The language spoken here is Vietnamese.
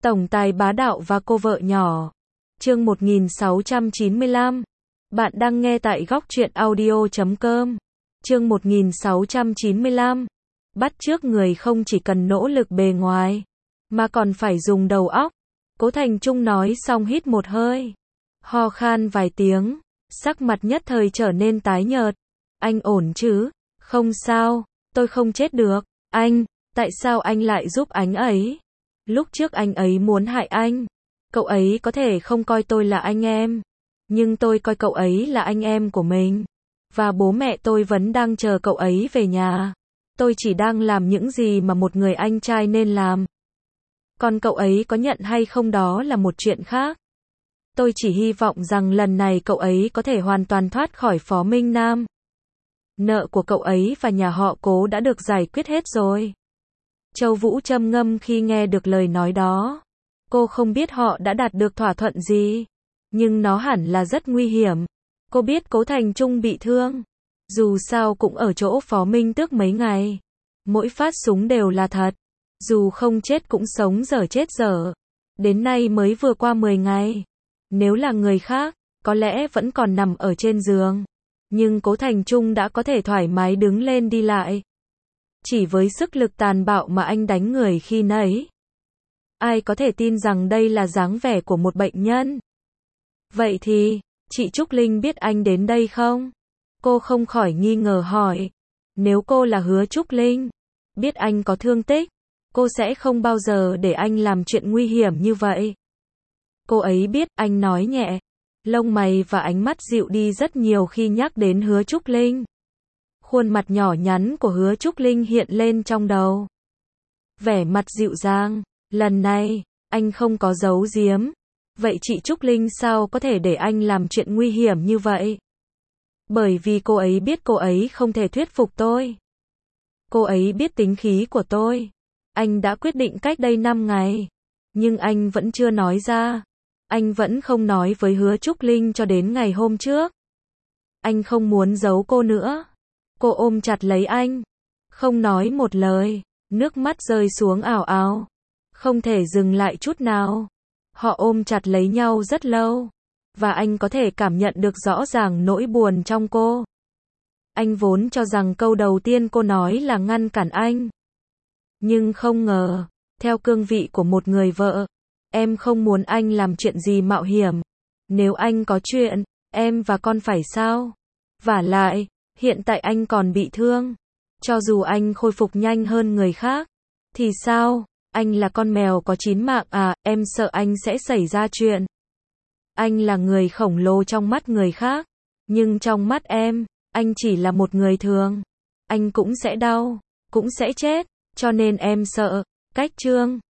Tổng tài bá đạo và cô vợ nhỏ. Chương 1695. Bạn đang nghe tại góc truyện audio.com. Chương 1695. Bắt chước người không chỉ cần nỗ lực bề ngoài, mà còn phải dùng đầu óc. Cố Thành Trung nói xong hít một hơi, ho khan vài tiếng, sắc mặt nhất thời trở nên tái nhợt. Anh ổn chứ? Không sao, tôi không chết được. Anh, tại sao anh lại giúp anh ấy? Lúc trước anh ấy muốn hại anh. Cậu ấy có thể không coi tôi là anh em, nhưng tôi coi cậu ấy là anh em của mình. Và bố mẹ tôi vẫn đang chờ cậu ấy về nhà. Tôi chỉ đang làm những gì mà một người anh trai nên làm. Còn cậu ấy có nhận hay không đó là một chuyện khác. Tôi chỉ hy vọng rằng lần này cậu ấy có thể hoàn toàn thoát khỏi Phó Minh Nam. Nợ của cậu ấy và nhà họ Cố đã được giải quyết hết rồi. Châu Vũ trầm ngâm khi nghe được lời nói đó. Cô không biết họ đã đạt được thỏa thuận gì, nhưng nó hẳn là rất nguy hiểm. Cô biết Cố Thành Trung bị thương, dù sao cũng ở chỗ Phó Minh Tước mấy ngày. Mỗi phát súng đều là thật, dù không chết cũng sống dở chết dở. Đến nay mới vừa qua 10 ngày. Nếu là người khác, có lẽ vẫn còn nằm ở trên giường. Nhưng Cố Thành Trung đã có thể thoải mái đứng lên đi lại. Chỉ với sức lực tàn bạo mà anh đánh người khi nãy. Ai có thể tin rằng đây là dáng vẻ của một bệnh nhân? Vậy thì, chị Trúc Linh biết anh đến đây không? Cô không khỏi nghi ngờ hỏi. Nếu cô là Hứa Trúc Linh, biết anh có thương tích, cô sẽ không bao giờ để anh làm chuyện nguy hiểm như vậy. Cô ấy biết, anh nói nhẹ. Lông mày và ánh mắt dịu đi rất nhiều khi nhắc đến Hứa Trúc Linh. Khuôn mặt nhỏ nhắn của Hứa Trúc Linh hiện lên trong đầu. Vẻ mặt dịu dàng. Lần này, anh không có giấu giếm. Vậy chị Trúc Linh sao có thể để anh làm chuyện nguy hiểm như vậy? Bởi vì cô ấy biết cô ấy không thể thuyết phục tôi. Cô ấy biết tính khí của tôi. Anh đã quyết định cách đây 5 ngày. Nhưng anh vẫn chưa nói ra. Anh vẫn không nói với Hứa Trúc Linh cho đến ngày hôm trước. Anh không muốn giấu cô nữa. Cô ôm chặt lấy anh, không nói một lời, nước mắt rơi xuống ào ào, không thể dừng lại chút nào. Họ ôm chặt lấy nhau rất lâu, và anh có thể cảm nhận được rõ ràng nỗi buồn trong cô. Anh vốn cho rằng câu đầu tiên cô nói là ngăn cản anh. Nhưng không ngờ, theo cương vị của một người vợ, em không muốn anh làm chuyện gì mạo hiểm. Nếu anh có chuyện, em và con phải sao? Vả lại, hiện tại anh còn bị thương. Cho dù anh khôi phục nhanh hơn người khác, thì sao? Anh là con mèo có 9 mạng à, em sợ anh sẽ xảy ra chuyện. Anh là người khổng lồ trong mắt người khác, nhưng trong mắt em, anh chỉ là một người thường. Anh cũng sẽ đau, cũng sẽ chết, cho nên em sợ. Cách chương